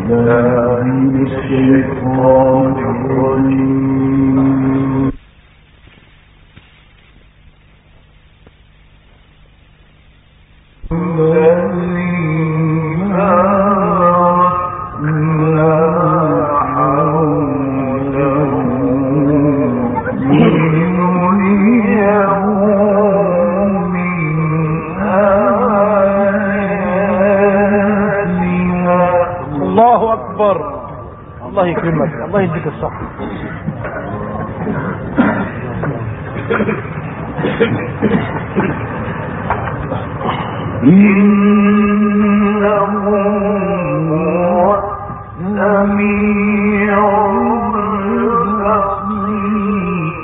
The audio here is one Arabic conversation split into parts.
الله يكرمك، الله يديك الصحة. إنه هو السميع البصير.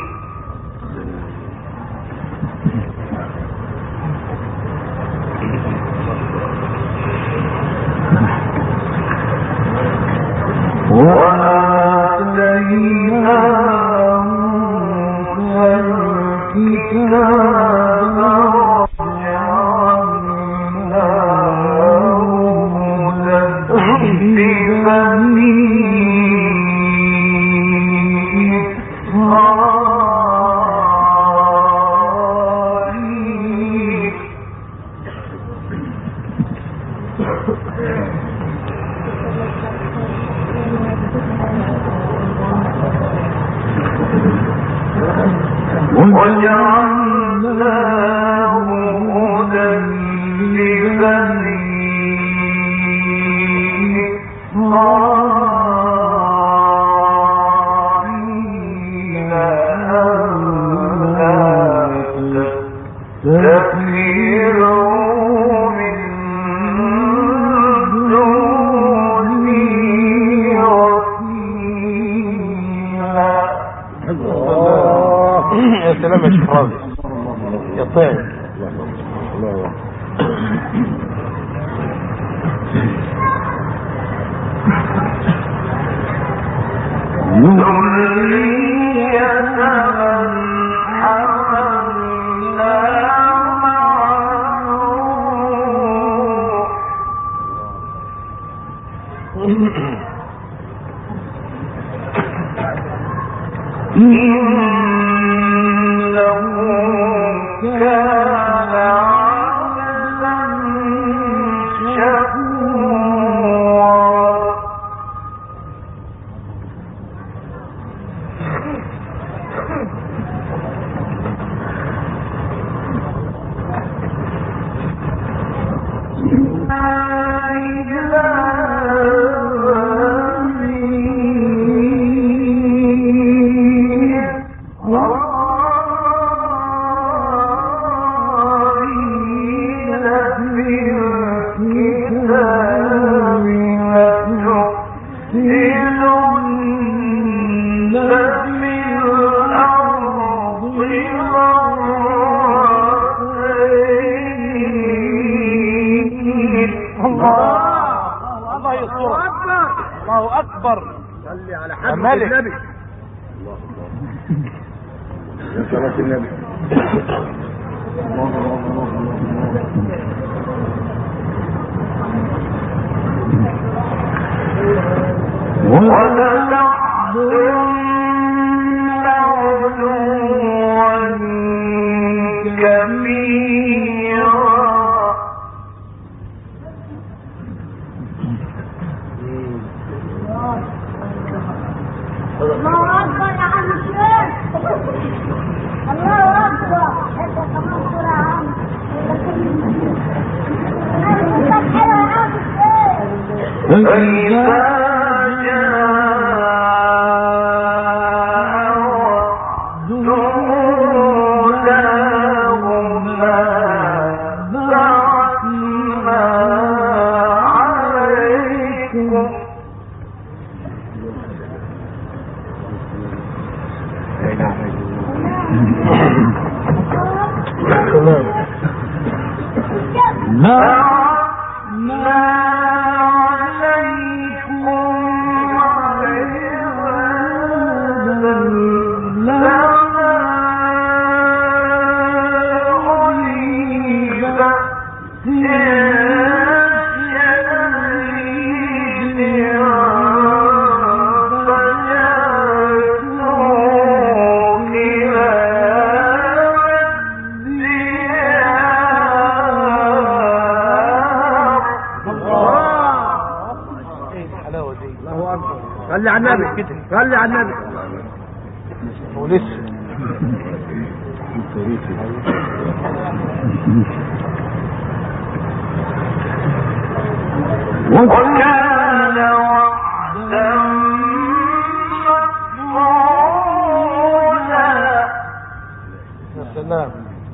Yeah. صلي على النبي صلي على النبي. ولسه وكان وعدا مفعولا. يا سلام.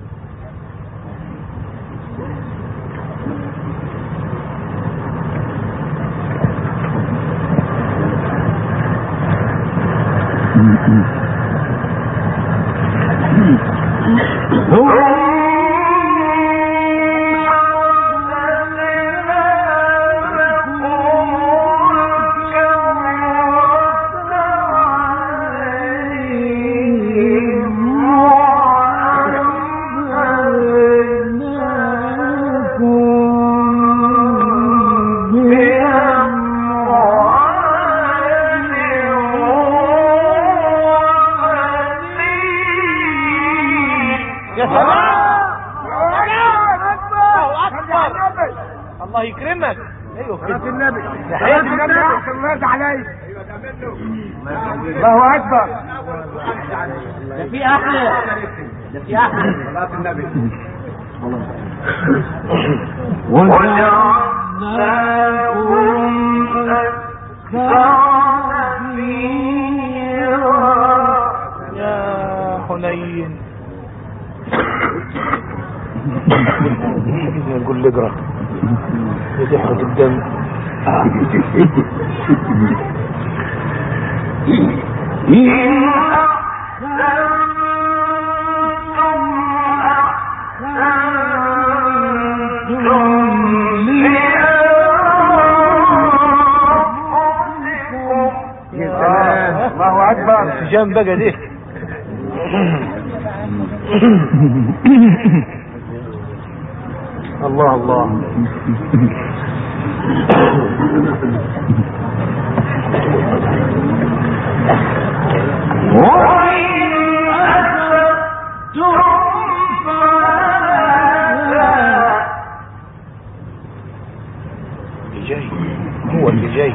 الله يكرمك. ايوه صلاة النبي تحية صلاة النبي احسن الناس عليك. الله اكبر. ده في احلى، ده في احلى. صلاة النبي. وجعلناكم أكثر نفيرا. يا حنين. نقول لي اقرا يحرق الدم. إن أحسنتم أحسنتم لأنفسكم. يا سلام. الله اكبر. انسجام بقى دي. الله الله. وإن أسأتم فلا. اللي جاي هو اللي جاي.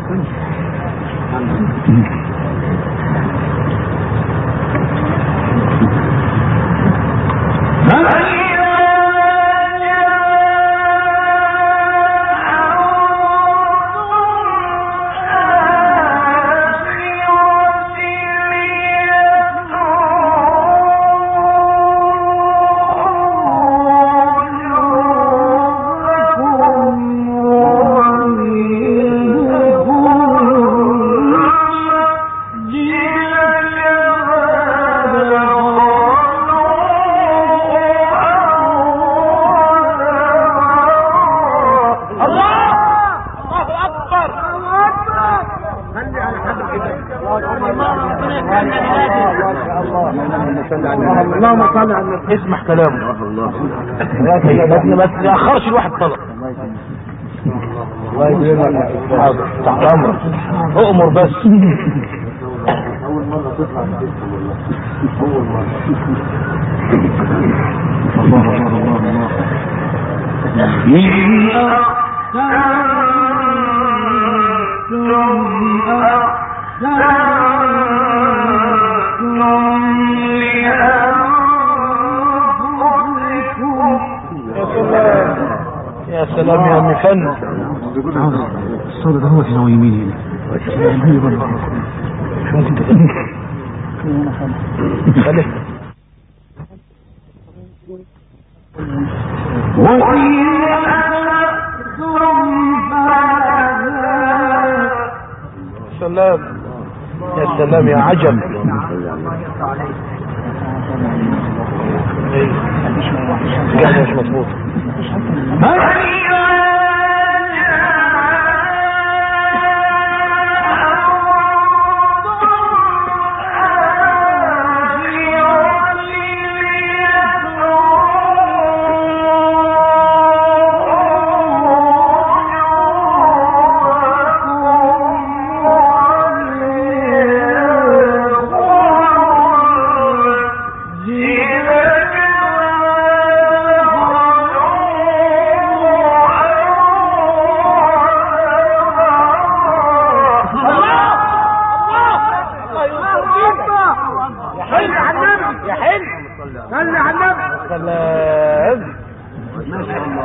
اللهم صل على النبي. اسمع كلامه. يا سيدنا ما تاخرش الواحد طلب. حاضر تحت امرك. اؤمر بس. اول مره تطلع اول مره. يا سلام يا عم فن. الصوت ده هو اللي يميني هنا. خليه. سلام يا سلام يا عجب. قاعد مش مظبوط.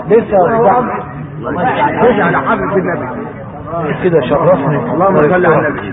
لسه يا على حبيب النبي كده شرفني. اللهم صل على النبي.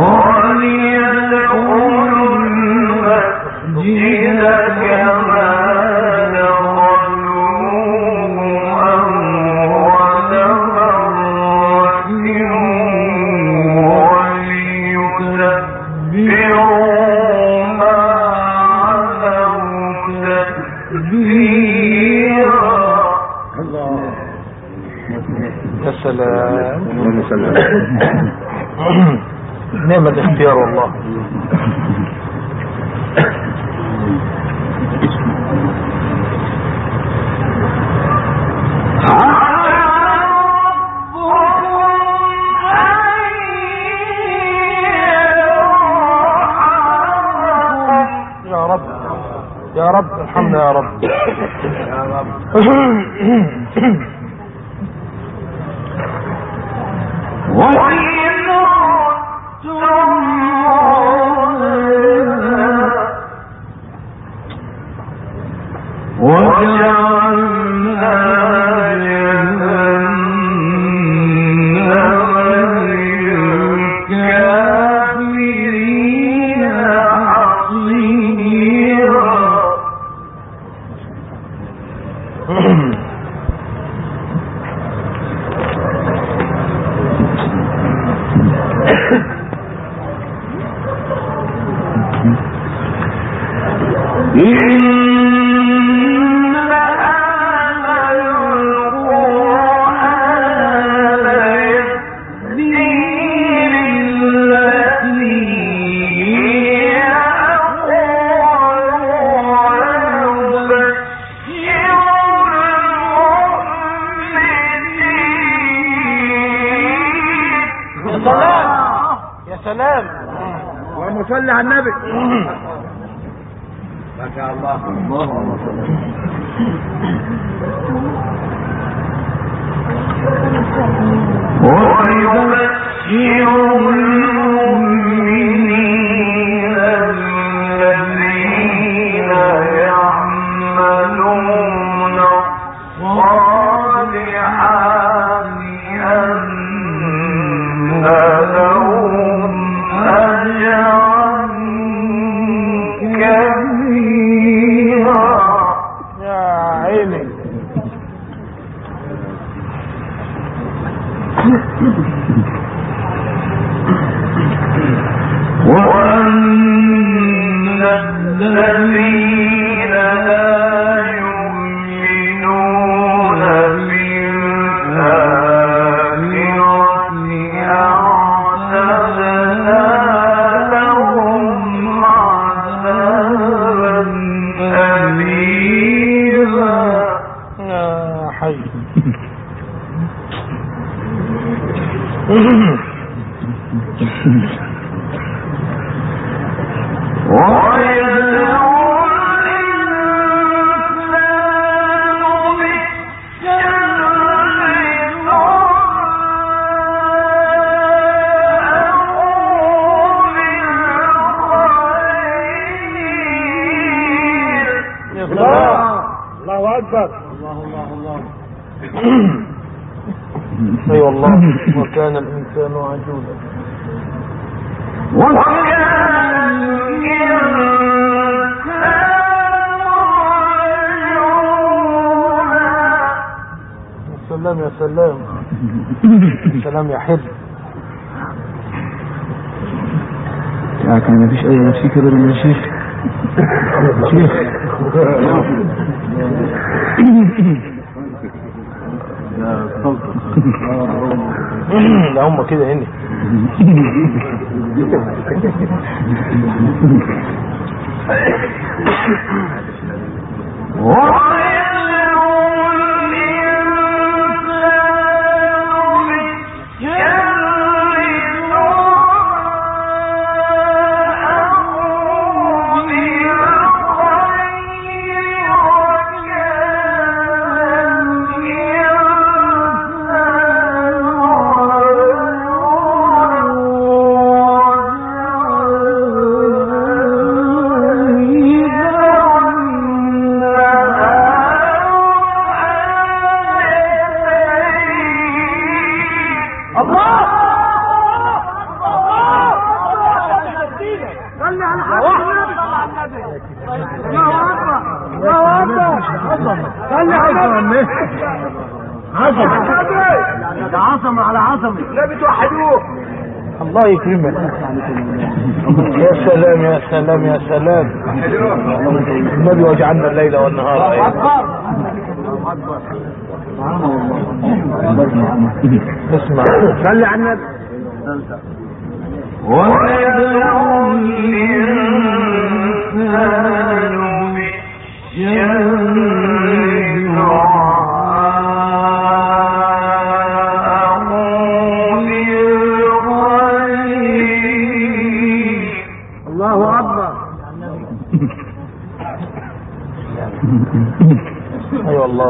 نعم الاختيار والله. يا رب يا رب ارحمنا يا رب. صلي على النبي. ما شاء الله. ويبشر المؤمنين الذين يعملون الصالحات أن لهم أجرا كبيرا. يا عيني. وأن الذين لا يؤمنون بالآخرة أعتدنا لهم عذابا أليما. يا حي. الله أكبر. الله أي والله. وكان الإنسان عجولا. سلام يا سلام. سلام يا حب. يعني ما فيش أي نفسي كبير من الشيخ. شيخ لا هم كده هنا. ده عظمه على عظمه. لا بتوحدوه. الله يكرمك. يا سلام يا سلام يا سلام. النبي وجعلنا الليل والنهار. الله اكبر. اسمع صلي على النبي. ويدعو الإنسان الله أكبر. أي والله.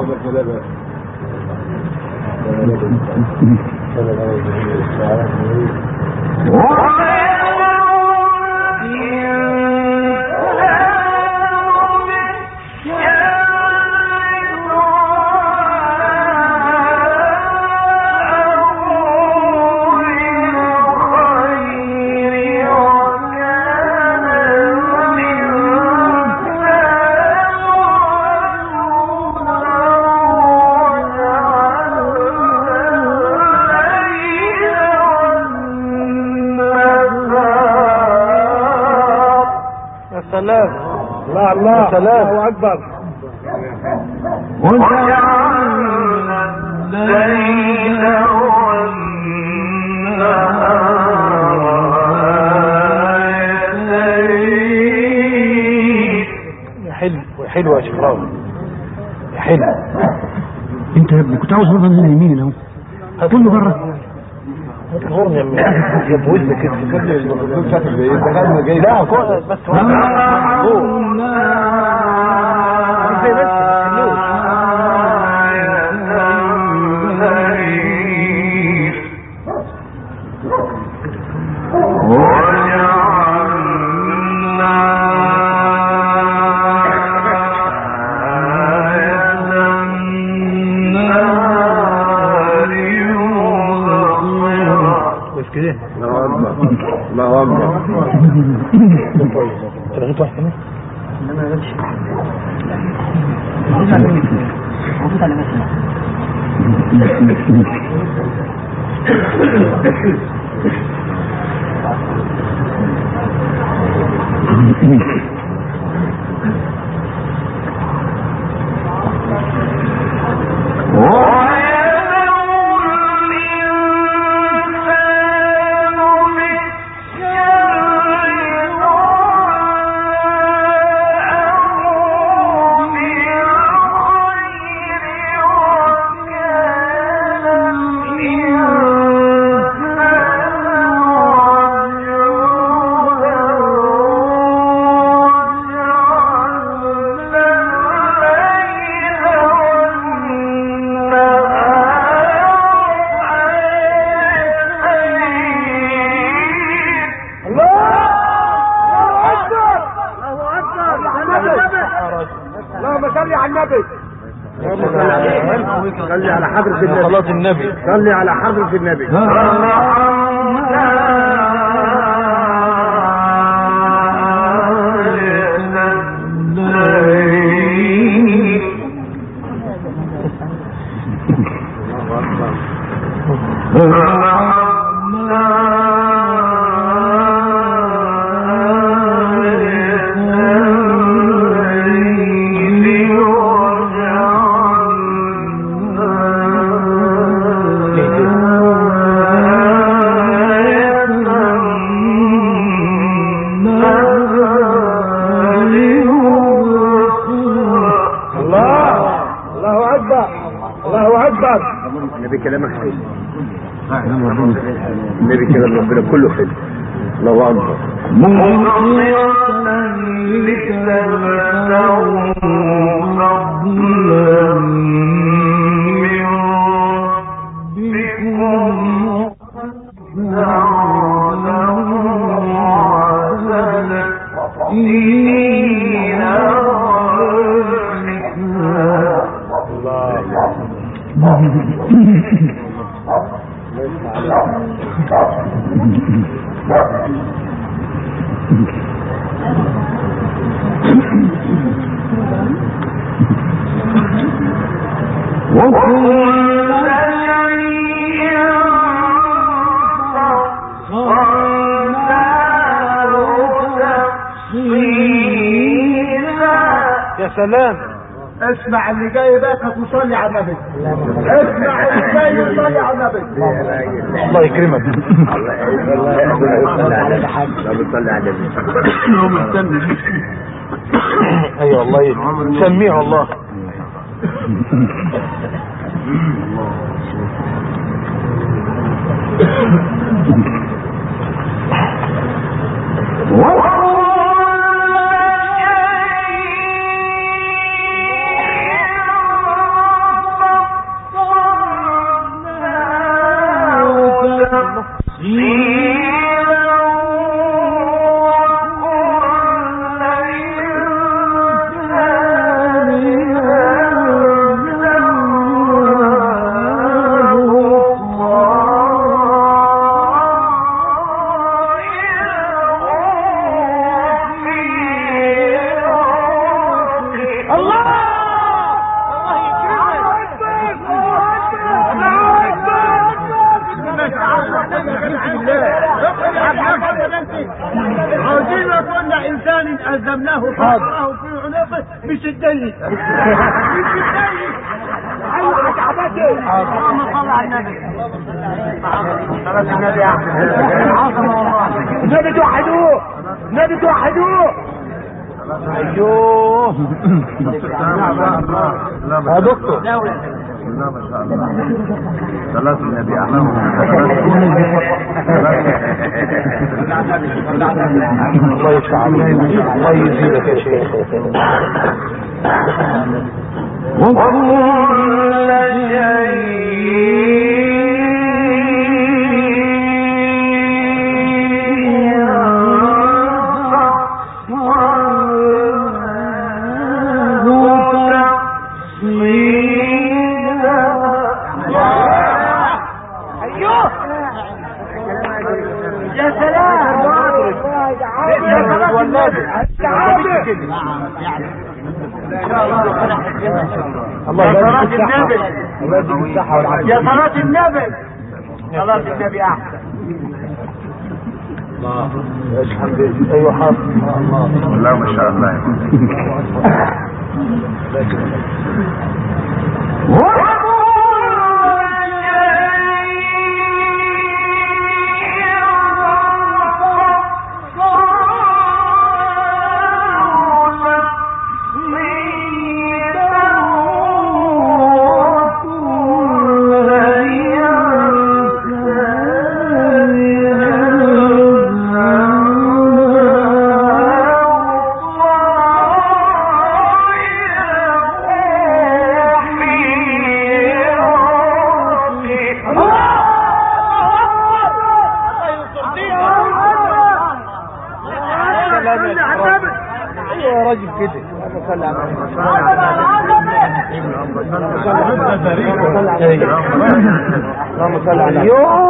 الله الله الله أكبر. وجعلنا الليل والنهار آيتين. حلو يا شفراوي يا حلو. انت يا ابني كنت عاوز نظر هنا يمين اهو. كله بره. غرني يا ابني يا بوزة كده فكرني الدكتور شاطر زي ايه دخلنا جاي. لا بس هو زي بس الله أكبر. تلغيت واحد كمان؟ لا ما لغيتش. موجود على مسمع. صلي على حضرة النبي. صلاة النبي. صلي على حضرة النبي. النبي كلامك حلو. النبي كلام ربنا كله حلو. الله أكبر. وكل شيء سلام. اسمع اللي جاي ده وصلي على النبي. اسمع اللي جاي وصلي على النبي. الله يكرمك. ايوه الله سميع الله. عاوزين كل انسان الزمناه فقره في عنقه بشدني. ايوه عجبتني. اللهم صل على النبي. صلاه النبي يا احمد. النبي توحدوه. النبي توحدوه. ايوه يا دكتور. لا ما شاء الله. صلاة النبي أحمد. الله يفتح عليك. الله يزيدك يا شيخ. وكل الله يبارك فيك. يا صلاة النبي. صلاة النبي احسن. الله الحمد لله. ايوه حاضر. الله ما شاء الله. اللهم صل على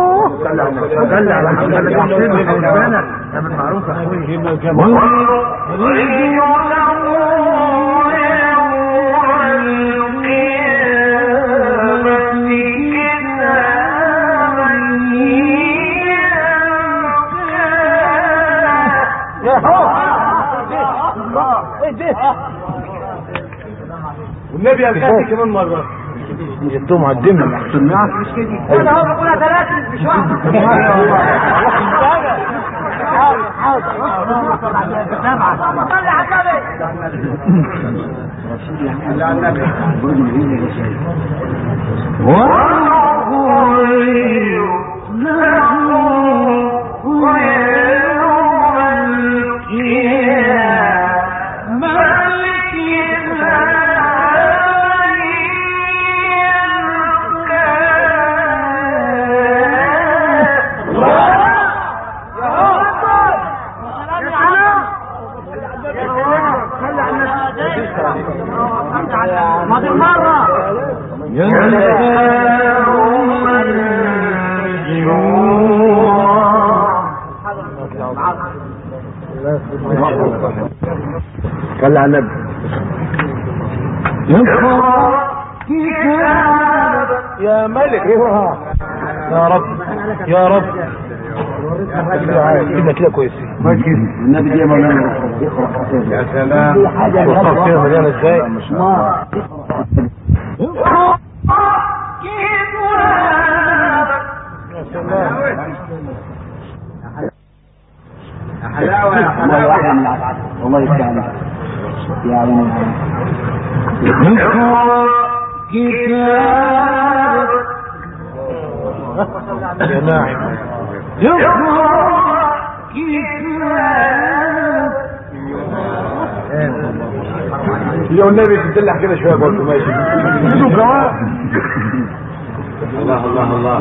والنبي قال كمان مرة جبتهم على الدم. سمعت مش كده. انا هو بقولها ثلاثة مش واحد. حاضر حاضر. سبعة. صلي على النبي. هذه المرة صلى على النبي. يا ملك يا رب يا رب كده كده كويسين. النبي دي مولانا يقرأ. يا سلام. وصف كده مليان ازاي؟ يا سلام. حلاوة يا حلاوة. والله يستاهل. يا عيني. يا ناعم. لو النبي تدلع كده شويه برضه ماشي. الله الله الله.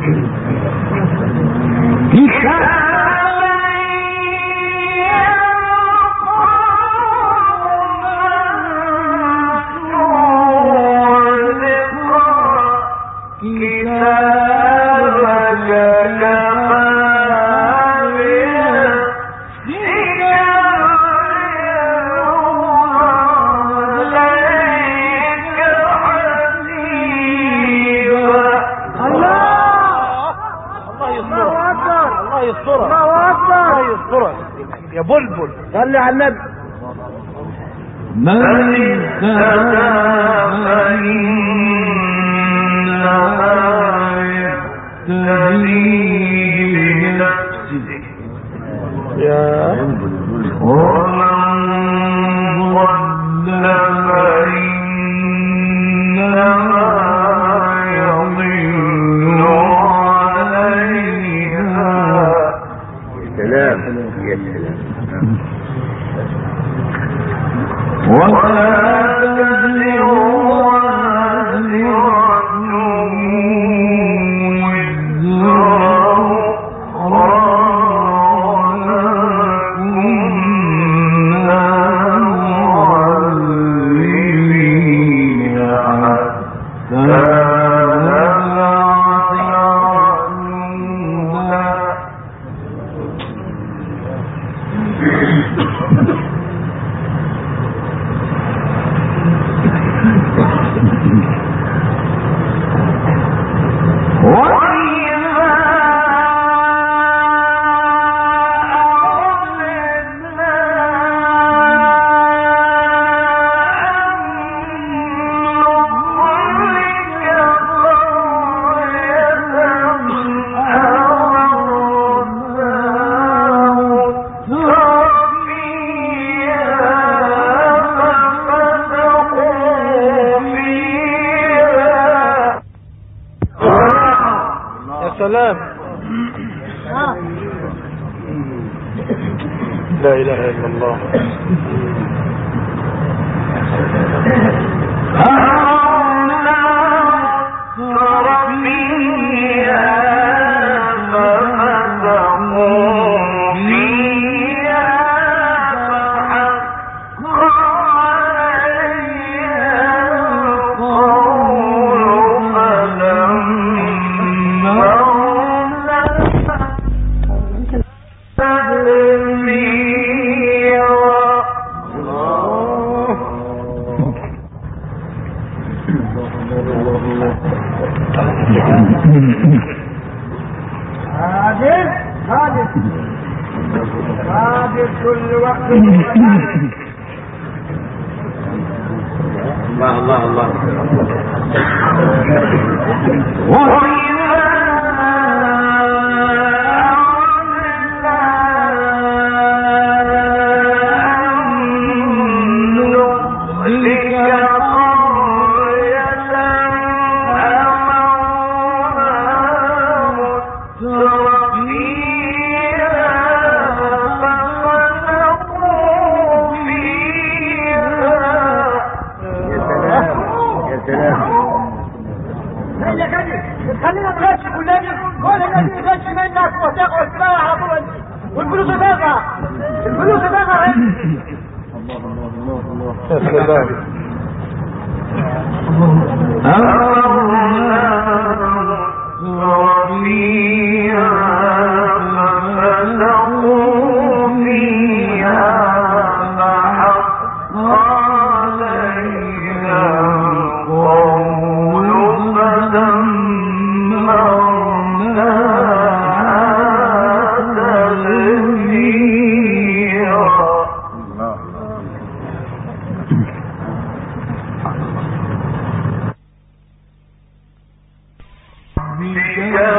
يا بلبل صلي على النبي. من لا إله إلا الله. كل وقت. الله الله الله. خلينا نغش كلنا ولا الذي يغش منك وتاخذ بقى على طول والفلوس تدفع الفلوس تدفع. يا سلام.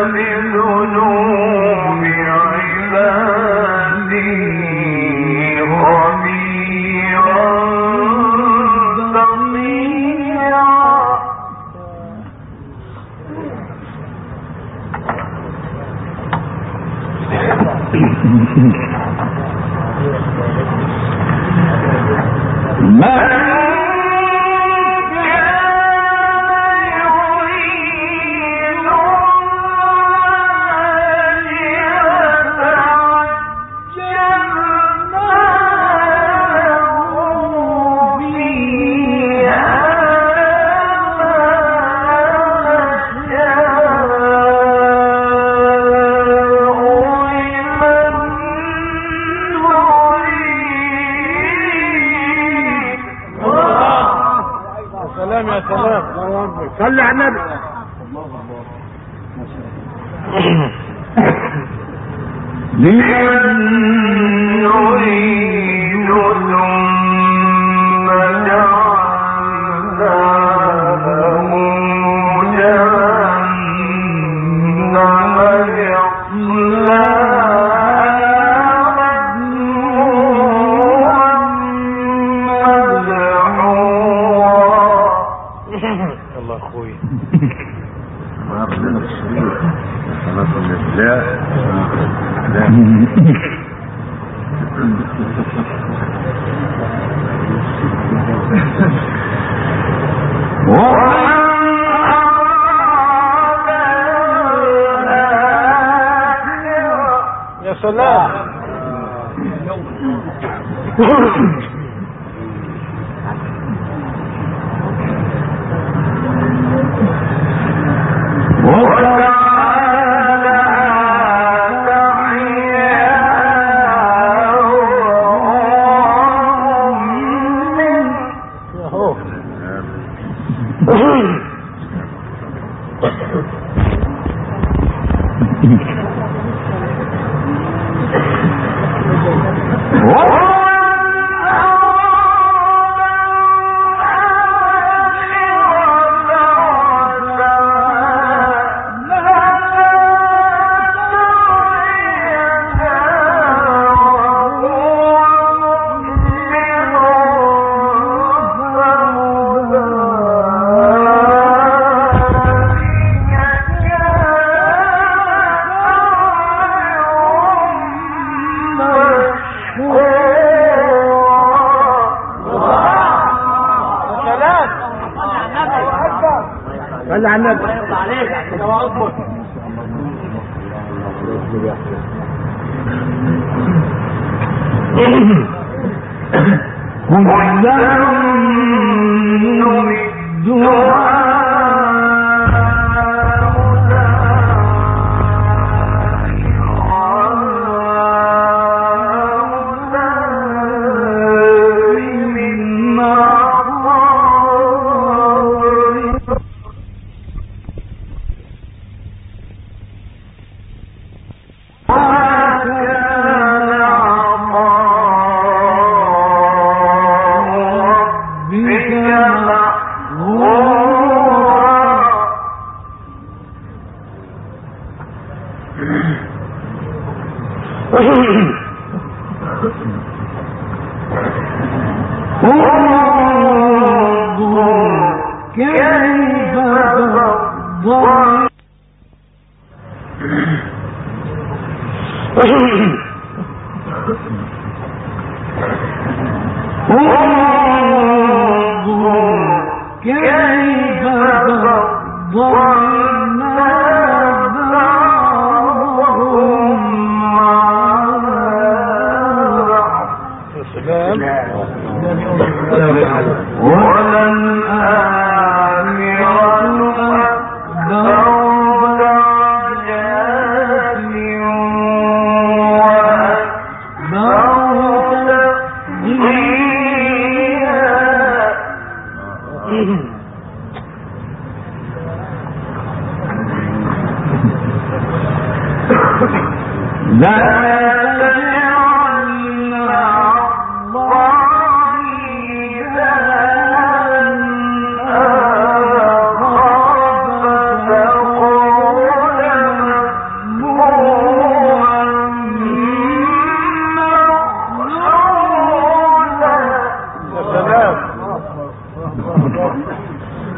بذنوب عباده خبيرا بصيرا. صلي على النبي. لمن نريد ثم جعلنا له جهنم يصلاها مذموما مدحورا. الله اخوي ما قبلنا الشريف صلاة الإسلام يا سلام. صلي على النبي.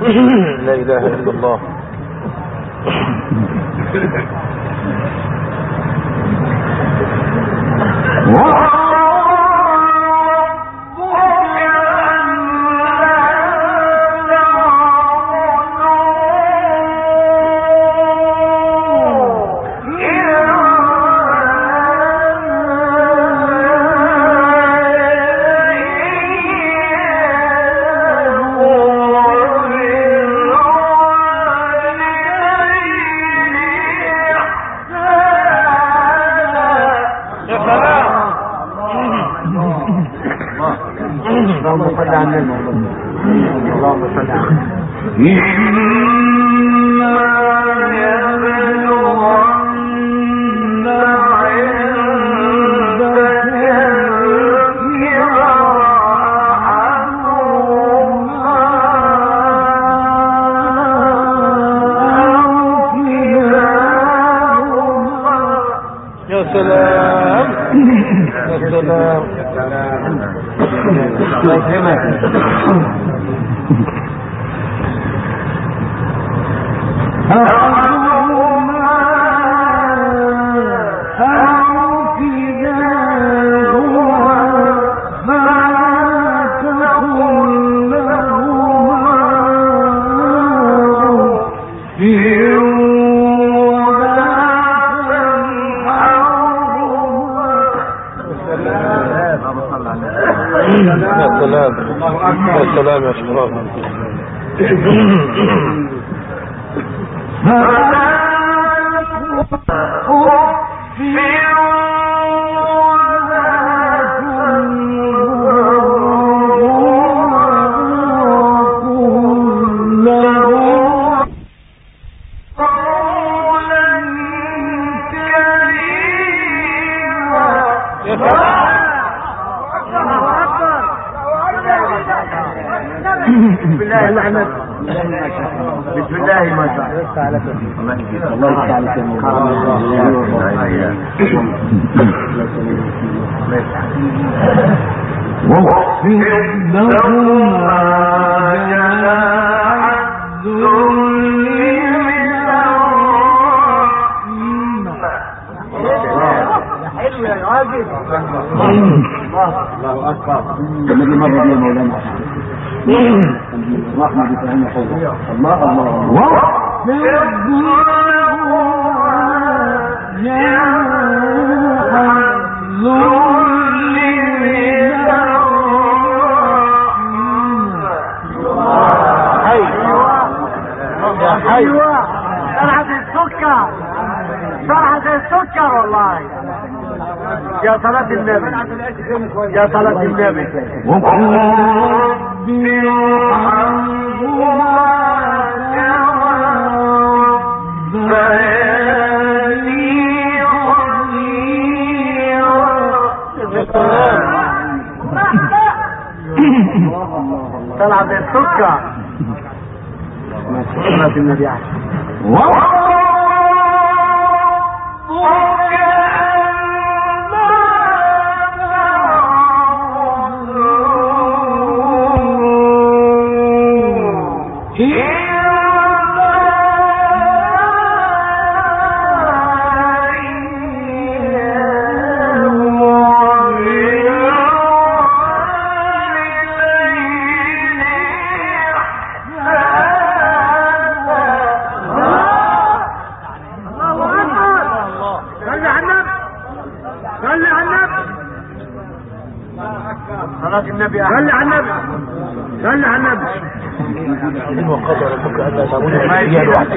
لا اله الا الله. السلام يا شباب. بسم الله ما شاء الله تعالى واغفر لهما الله أكبر. الذي مر به مولانا رحمة بفهم حوله. الله ايوه طلعت السكر، طلعت السكر والله. يا صلاة النبي، يا صلاة النبي. وقل رب ارحمهما كما ربياني صغيرا. طلعت السكر. صلاة النبي عشان النبي. صلي على النبي، صلي على النبي. وقضى ربك الا تعبدوا الا اياه وحده.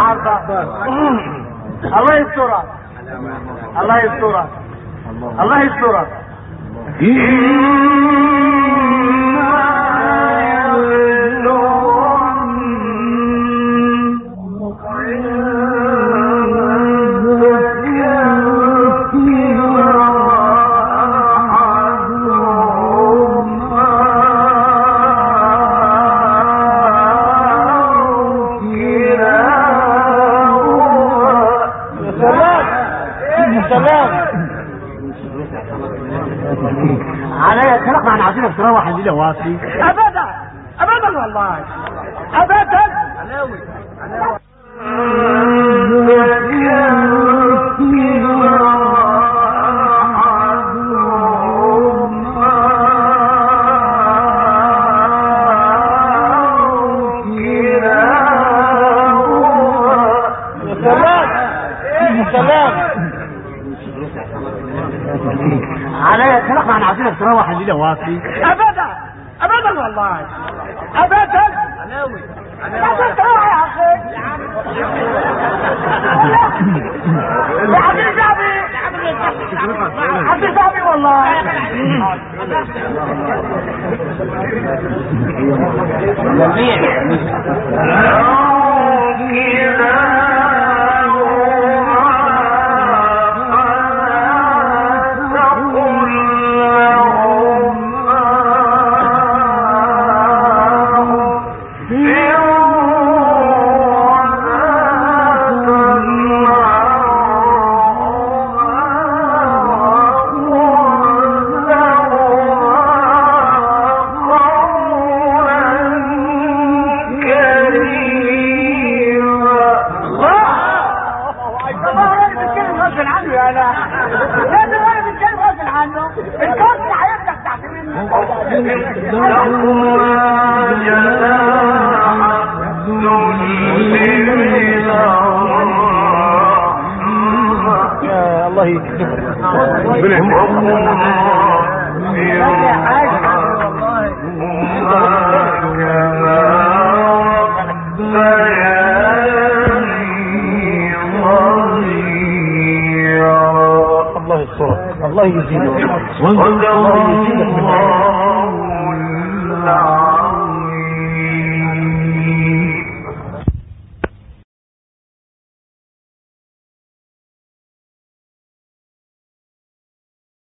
النهارده. الله يسترك، الله يسترك، الله يسترك. علي السلام. احنا عايزينك تروح الليله واصلي. ابدا ابدا والله ابدا. علي السلام. احنا عايزينك تروح الليله واصلي. ابدا ابدا والله ابدا. لازم تروح يا اخي. يا حبيبي حبيبي حبيبي والله. الله يكرمك. الله يسترك، الله يزيدك، الله يزيدك.